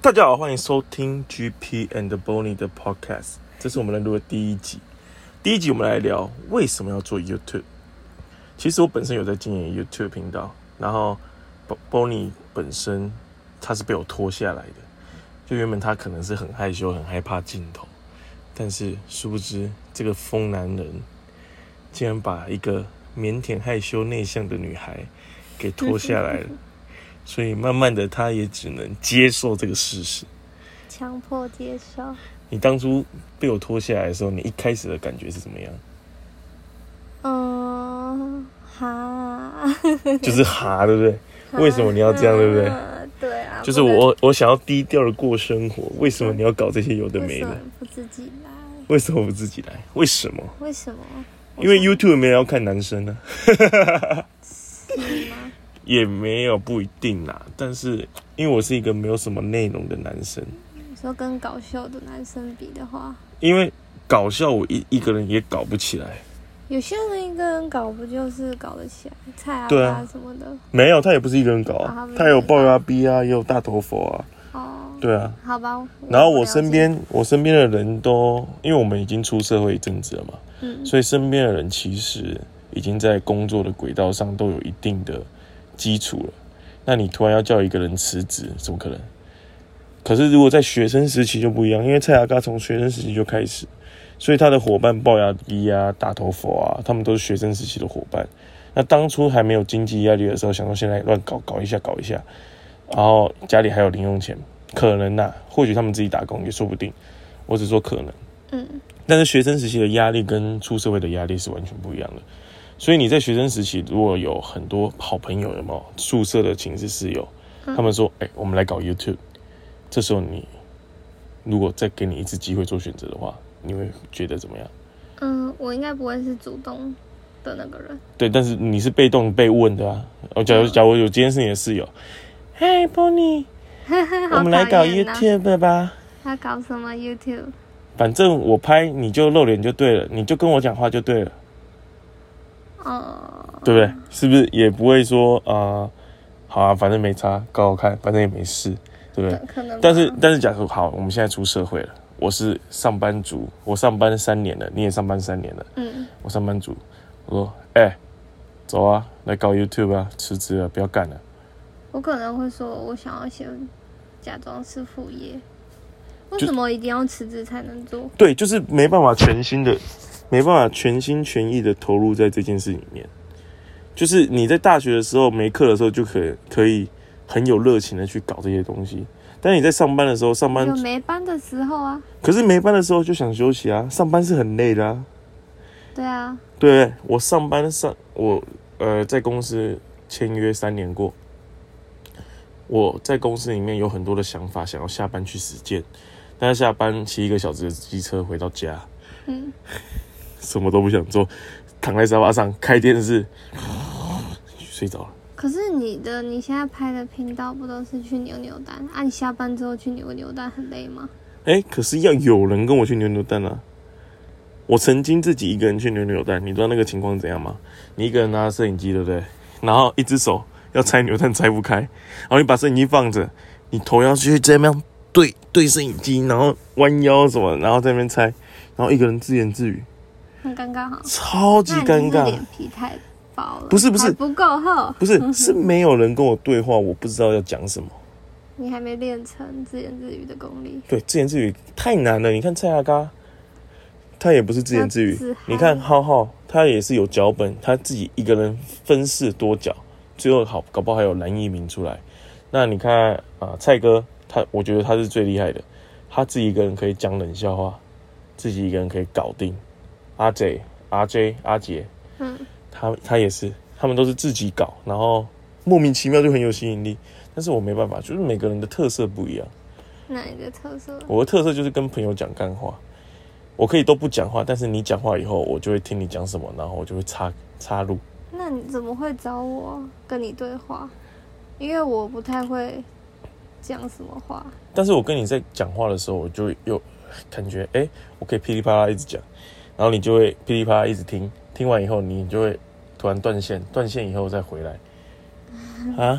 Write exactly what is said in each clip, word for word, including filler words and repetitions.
大家好，欢迎收听 G P and Bonnie 的 Podcast， 这是我们来录的第一集。第一集我们来聊为什么要做 YouTube。其实我本身有在经营 YouTube 频道，然后 Bonnie 本身他是被我拖下来的，就原本他可能是很害羞、很害怕镜头，但是殊不知这个疯男人竟然把一个腼腆、害羞、内向的女孩给拖下来了。所以慢慢的，他也只能接受这个事实， 强迫接受。 你当初被我拖下来的时候，你一开始的感觉是怎么样？ 嗯，哈， 就是哈，对不对？为什么你要这样，对不对？ 嗯、对啊， 就是我，我想要低调的过生活，为什么你要搞这些有的没的？ 为什么不自己来？ 为什么不自己来？为什么？ 为什么？ 因为 YouTube 没人要看男生呢、 啊。是吗？ 也没有，不一定啦。但是因为我是一个没有什么内容的男生， 你说跟搞笑的男生比的话， 因为搞笑我一一个人也搞不起来。 有些人一个人搞不就是搞得起来，蔡阿嘎什么的。 没有，他也不是一个人搞啊，他有龅牙逼啊，也有大头佛啊。 哦， 对啊。 好吧。 然后我身边，我身边的人都，因为我们已经出社会一阵子了嘛，嗯，所以身边的人其实已经在工作的轨道上都有一定的基础了。那你突然要叫一个人辞职，怎么可能？可是如果在学生时期就不一样，因为蔡阿嘎从学生时期就开始，所以他的伙伴龅牙逼啊、大头佛啊，他们都是学生时期的伙伴。那当初还没有经济压力的时候，想说现在乱搞搞一下搞一下，然后家里还有零用钱，可能呐、啊，或许他们自己打工也说不定。我只说可能，嗯。但是学生时期的压力跟出社会的压力是完全不一样的。所以你在学生时期，如果有很多好朋友，有没有宿舍的寝室室友，他们说：“哎、欸，我们来搞 YouTube。”这时候你如果再给你一次机会做选择的话，你会觉得怎么样？ 嗯，我应该不会是主动的那个人。 对，但是你是被动被问的啊。我假如假如有今天是你的室友，嗨 Bonnie， 我们来搞 YouTube 吧。 他搞什么 YouTube？ 反正我拍你就露脸就对了，你就跟我讲话就对了。 哦， 对不对？是不是也不会说啊、呃，好啊，反正没差，搞好看，反正也没事，对不对？ 可能。 但是但是，假如好，我们现在出社会了，我是上班族，我上班三年了，你也上班三年了，嗯，我上班族，我说，哎、欸，走啊，来搞 YouTube 啊，辞职了，不要干了。 我可能会说，我想要先假装是副业，为什么一定要辞职才能做？ 对，就是没办法全心的。没办法全心全意的投入在这件事里面，就是你在大学的时候没课的时候就可以可以很有热情的去搞这些东西，但你在上班的时候，上班有没班的时候啊， 可是没班的时候就想休息啊，上班是很累的啊。 对啊， 对，我上班上我呃在公司签约三年过，我在公司里面有很多的想法，想要下班去实践，但是下班骑一个小时的机车回到家，嗯。什么都不想做，躺在沙发上开电视，睡着了。 可是你的你现在拍的频道不都是去扭扭蛋啊？你下班之后去扭扭蛋很累吗？ 哎、欸，可是要有人跟我去扭扭蛋啊！我曾经自己一个人去扭扭蛋，你知道那个情况怎样吗？你一个人拿着摄影机，对不对？然后一只手要拆扭蛋拆不开，然后你把摄影机放着，你头要去这样对对摄影机，然后弯腰什么，然后在那边拆，然后一个人自言自语。 很尴尬哈， 超级尴尬。 脸皮太薄了， 不是不是不够厚， 不是是没有人跟我对话，我不知道要讲什么。 你还没练成自言自语的功力。 对，自言自语太难了。你看蔡阿嘎，他也不是自言自语。你看浩浩，他也是有脚本，他自己一个人分饰多角，最后好搞不好还有蓝一鸣出来。那你看啊、呃，蔡哥，他我觉得他是最厉害的，他自己一个人可以讲冷笑话，自己一个人可以搞定。阿 J、阿 J、阿杰，嗯，他他也是，他们都是自己搞，然后莫名其妙就很有吸引力。但是我没办法，就是每个人的特色不一样。 哪一个特色？ 我的特色就是跟朋友讲干话，我可以都不讲话，但是你讲话以后，我就会听你讲什么，然后我就会插插入。 那你怎么会找我跟你对话？因为我不太会讲什么话。 但是我跟你在讲话的时候，我就有感覺，哎、欸，我可以噼里啪啦一直讲。然后你就会噼里啪啦一直听，听完以后你就会突然断线，断线以后再回来，啊，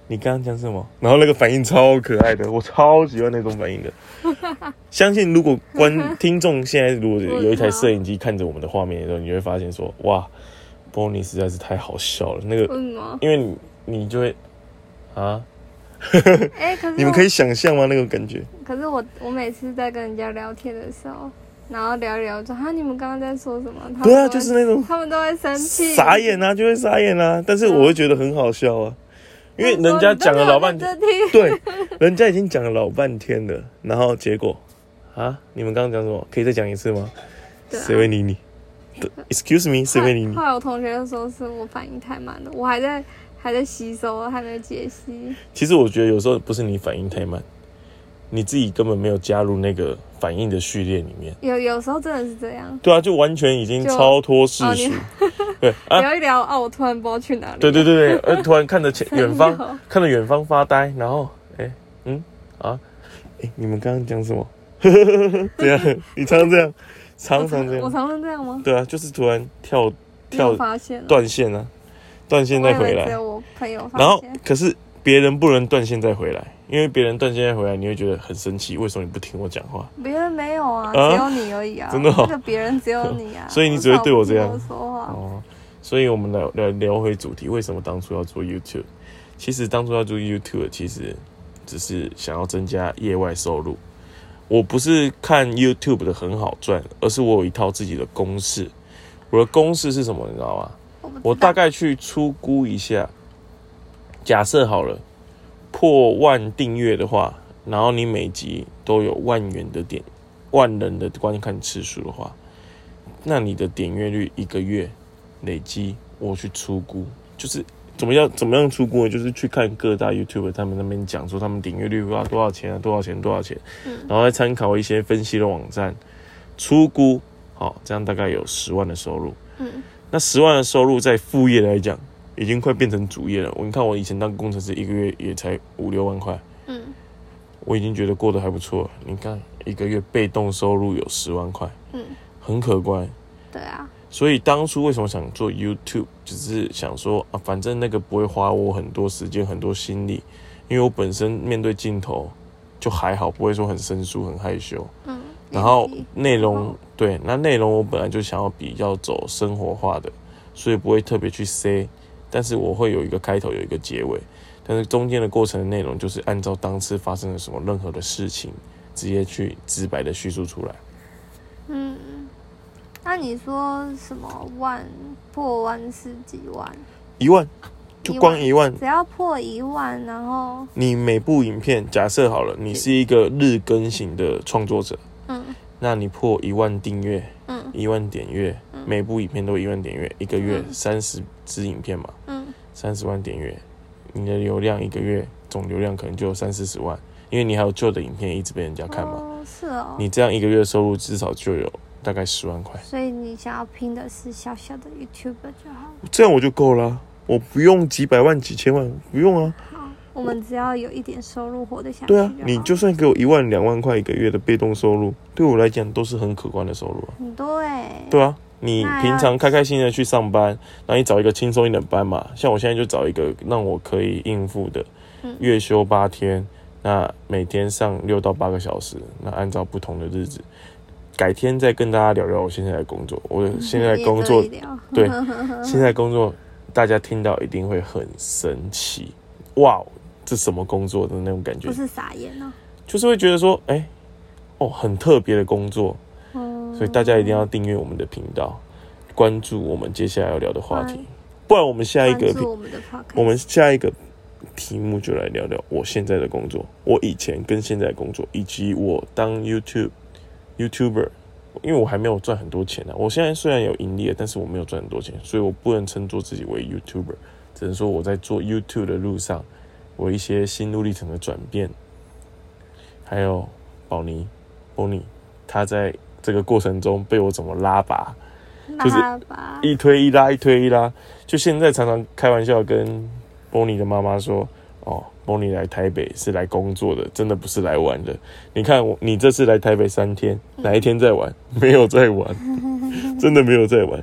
你刚刚讲什么？然后那个反应超可爱的，我超喜欢那种反应的。相信如果观听众现在如果有一台摄影机看着我们的画面的时候，你就会发现说，哇 ，Bonnie 实在是太好笑了。那个，因为你你就会啊， 欸、可是你们可以想象吗？那个感觉？ 可是我我每次在跟人家聊天的时候。然后聊一聊说哈，你们刚刚在说什么？ 对啊，就是那种他们都会生气， 傻眼啊，就会傻眼啊。但是我会觉得很好笑啊，因为人家讲了老半天，对，人家已经讲了老半天了，然后结果啊，你们刚刚讲什么？可以再讲一次吗？谁会理你 ？Excuse me， 谁会理你？ 后来我同学就说是我反应太慢了，我还在还在吸收，还没解析。 其实我觉得有时候不是你反应太慢。你自己根本没有加入那个反应的序列里面， 有有时候真的是这样。 对啊，就完全已经超脱世俗。哦、对，啊、 聊一聊哦，我突然不知道去哪里。 对对对对，呃，突然看着前远方，看着远方发呆，然后，哎、欸，嗯，啊，哎、欸，你们刚刚讲什么？这样，你常常这样，常常这样。 我常常这样吗？ 对啊，就是突然跳跳断线啊，断线再回来。 只有我朋友发现。 然后，可是别人不能断线再回来。因为别人断线再回来，你会觉得很生气，为什么你不听我讲话？ 别人没有啊，啊只有你而已啊！ 真的、哦， 那个别人只有你啊， 所以你只会对我这样说话哦。所以我们来来聊回主题，为什么当初要做 YouTube？ 其实当初要做 YouTube， 其实只是想要增加业外收入。我不是看 YouTube 的很好赚，而是我有一套自己的公式。我的公式是什么？你知道吗？ 我, 我大概去粗估一下，假设好了。破万订阅的话，然后你每集都有万元的点，万人的观看次数的话，那你的点阅率一个月累积，我去粗估，就是怎么样怎么样粗估呢？就是去看各大 YouTuber 他们那边讲说他们点阅率啊多少钱啊多少钱多少钱，嗯、然后再参考一些分析的网站，粗估，好，这样大概有十万的收入。嗯，那十万的收入在副业来讲。已经快变成主业了。你看我以前当工程师，一个月也才五六万块，嗯，我已经觉得过得还不错了。你看一个月被动收入有十万块，嗯，很可观。 对啊， 所以当初为什么想做 YouTube， 只是想说啊，反正那个不会花我很多时间、很多心力，因为我本身面对镜头就还好，不会说很生疏、很害羞。嗯，然后内容对，那内容我本来就想要比较走生活化的，所以不会特别去塞。但是我会有一个开头，有一个结尾，但是中间的过程的内容就是按照当次发生了什么任何的事情，直接去直白的叙述出来。 嗯，那你说什么万破万是几万？ 一万，就光一万， 只要破一万，然后你每部影片假设好了，你是一个日更型的创作者，嗯，那你破一万订阅，嗯，一万点阅。每部影片都一万点阅，一个月三十支影片嘛，嗯，三十万点阅，你的流量一个月总流量可能就有三四十万，因为你还有旧的影片一直被人家看嘛， 哦，是哦， 你这样一个月收入至少就有大概十万块， 所以你想要拼的是小小的 YouTuber 就好了， 这样我就够了，我不用几百万几千万，不用啊。 好，我们只要有一点收入活得下去。 对啊，你就算给我一万两万块一个月的被动收入，对我来讲都是很可观的收入啊。 很多哎。 对啊。你平常开开心心的去上班，然后你找一个轻松一点的班嘛，像我现在就找一个让我可以应付的，月休八天，那每天上六到八个小时，那按照不同的日子，改天再跟大家聊聊我现在的工作。我现在的工作，对，现在的工作大家听到一定会很神奇，哇，这什么工作的那种感觉？ 不是傻眼哦， 就是会觉得说，哎、欸，哦，很特别的工作。所以大家一定要订阅我们的频道，关注我们接下来要聊的话题。不然我们下一个我们, 我们下一个题目就来聊聊我现在的工作，我以前跟现在的工作，以及我当 YouTube YouTuber， 因为我还没有赚很多钱啊。我现在虽然有盈利了，但是我没有赚很多钱，所以我不能称作自己为 YouTuber， 只能说我在做 YouTube 的路上，我一些心路历程的转变，还有宝妮 Bonnie 他在这个过程中被我怎么拉拔，就是一推一拉，一推一拉。就现在常常开玩笑跟 Bonnie 的妈妈说：“哦 ，Bonnie 来台北是来工作的，真的不是来玩的。你看我，你这次来台北三天，哪一天在玩？没有在玩，真的没有在玩。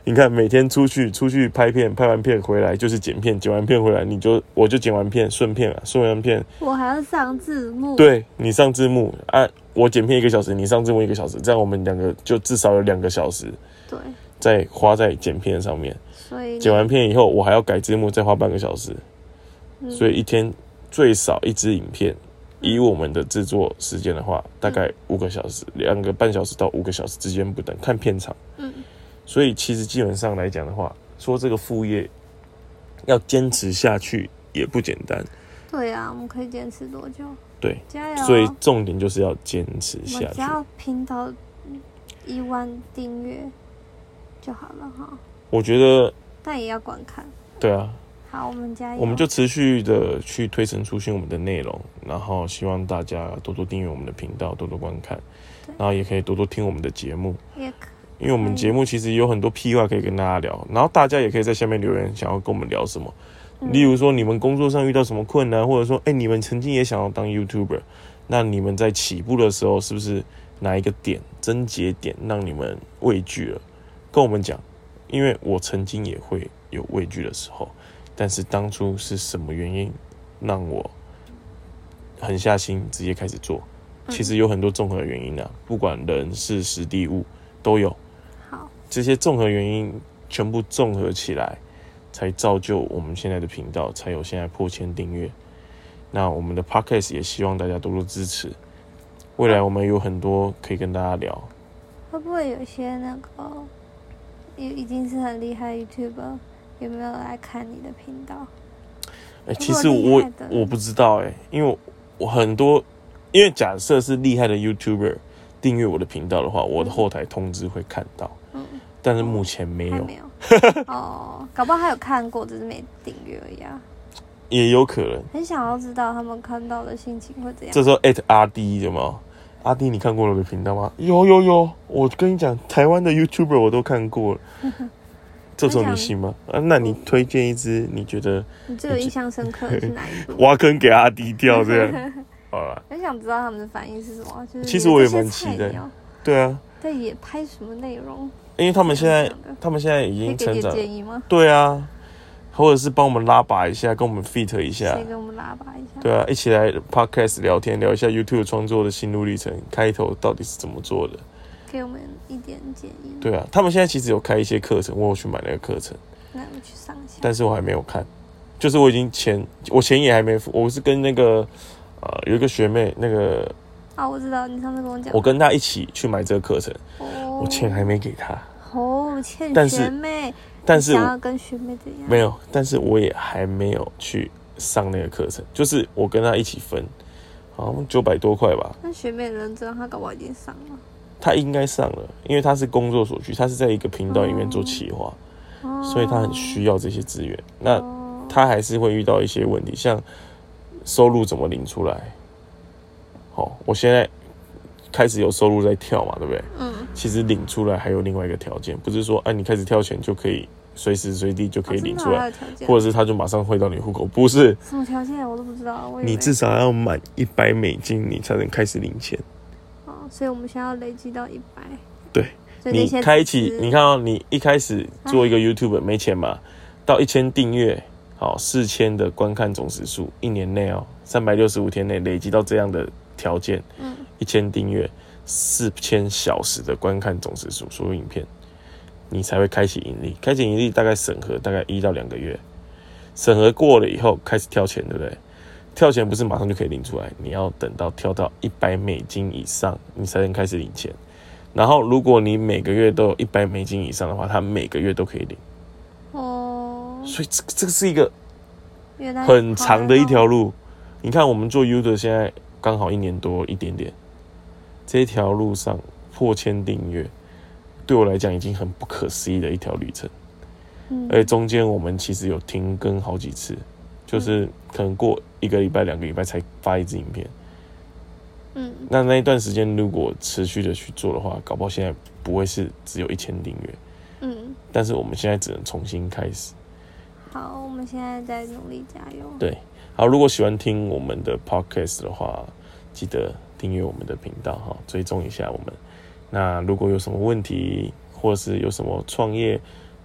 你看每天出去出去拍片，拍完片回来就是剪片，剪完片回来你就我就剪完片顺片啊，顺完片我还要上字幕。 对，你上字幕啊，我剪片一个小时，你上字幕一个小时，这样我们两个就至少有两个小时。 对。 再花在剪片上面， 所以剪完片以后我还要改字幕，再花半个小时。嗯、所以一天最少一支影片，以我们的制作时间的话，大概五个小时，两个半小时到五个小时之间不等，看片长。嗯，所以其实基本上来讲的话，说这个副业要坚持下去也不简单。 对啊，我们可以坚持多久？ 对， 加油！ 所以重点就是要坚持下去。 我只要拼到一万订阅就好了哈。我觉得， 但也要观看。 对啊。 好，我们加油！ 我们就持续的去推陈出新我们的内容，然后希望大家多多订阅我们的频道，多多观看，然后也可以多多听我们的节目。 也可以， 因为我们节目其实有很多屁话可以跟大家聊，然后大家也可以在下面留言，想要跟我们聊什么。嗯、例如说，你们工作上遇到什么困难，或者说，哎、欸，你们曾经也想要当 YouTuber， 那你们在起步的时候，是不是哪一个点、症结点让你们畏惧了？跟我们讲，因为我曾经也会有畏惧的时候。但是当初是什么原因让我狠下心直接开始做？其实有很多综合原因啊，不管人事时地物都有。 好， 这些综合原因全部综合起来，才造就我们现在的频道，才有现在破千订阅。那我们的 podcast 也希望大家多多支持。未来我们有很多可以跟大家聊。 会不会有些那个已经是很厉害的 YouTuber？有没有来看你的频道？ 哎、欸，其实我我不知道哎、欸，因为我很多，因为假设是厉害的 YouTuber 订阅我的频道的话，我的后台通知会看到，嗯，但是目前没有， 没有哦，搞不好他有看过，只是没订阅而已啊， 也有可能。 很想要知道他们看到的心情会怎样。 这时候 at 阿 D 有没有？阿 D， 你看过我的频道吗？有有有，我跟你讲，台湾的 YouTuber 我都看过了。这种你信吗？啊，那你推荐一支你觉得你最有印象深刻的是哪一部？ 挖坑给阿迪掉这样。好了， 很想知道他们的反应是什么。就是其实我也蛮期待。对啊。 对，也拍什么内容？ 因为他们现在，他们现在已经成长。 可以给点建议吗？ 对啊，或者是帮我们拉拔一下，跟我们 feat 一下。 谁跟我们拉拔一下？ 对啊，一起来 podcast 聊天，聊一下 YouTube 创作的心路历程，开头到底是怎么做的。 给我们一点建议。 对啊，他们现在其实有开一些课程，我有去买那个课程， 那我去上一下。 但是我还没有看，就是我已经钱，我钱也还没付，我是跟那个呃有一个学妹，那个啊，我知道你上次跟我讲， 我跟她一起去买这个课程，哦，我钱还没给她， 哦，欠学妹， 但是想要跟学妹怎样？ 没有，但是我也还没有去上那个课程，就是我跟她一起分，好像九百多块吧。 那学妹认真，她搞不好已经上了。 他应该上了，因为他是工作所需，他是在一个频道里面做企划，哦，所以他很需要这些资源。那他还是会遇到一些问题，像收入怎么领出来。好，哦，我现在开始有收入在跳嘛，对不对？嗯。其实领出来还有另外一个条件，不是说，哎，你开始跳钱就可以随时随地就可以领出来，哦，或者是他就马上汇到你户口，不是。 什么条件我都不知道。 你至少要满一百美金，你才能开始领钱。 所以我们现在要累积到一百。 对，你开启，你看哦，你一开始做一个 YouTuber 没钱嘛，到一千订阅，好，四千的观看总时数，一年内哦，三百六十五天内累积到这样的条件，嗯，一千订阅，四千小时的观看总时数，所有影片，你才会开启盈利。开启盈利大概审核大概一到两个月，审核过了以后开始跳钱，对不对？跳钱不是马上就可以领出来，你要等到跳到一百美金以上，你才能开始领钱。然后，如果你每个月都有一百美金以上的话，他每个月都可以领。哦，所以这这个是一个很长的一条路。你看，我们做 YouTube 现在刚好一年多一点点，这条路上破千订阅，对我来讲已经很不可思议的一条旅程。嗯，而且中间我们其实有停更好几次。就是可能过一个礼拜、两个礼拜才发一支影片，嗯，那那一段时间如果持续的去做的话，搞不好现在不会是只有一千订阅，嗯，但是我们现在只能重新开始。 好，我们现在在努力加油。 对，好，如果喜欢听我们的 podcast 的话，记得订阅我们的频道哈，追踪一下我们。那如果有什么问题，或是有什么创业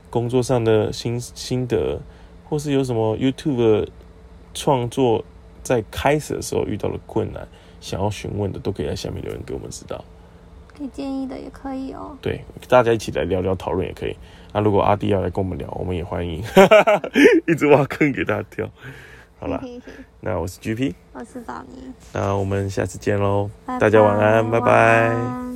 工作上的心心得，或是有什么 YouTube 的创作在开始的时候遇到的困难，想要询问的，都可以在下面留言给我们知道。 给建议的也可以哦。 对，大家一起来聊聊讨论也可以。那、啊、如果阿弟要来跟我们聊，我们也欢迎，一直挖坑给他跳。好啦，那我是 G P， 我是宝妮， 那我们下次见喽，大家晚安，拜拜。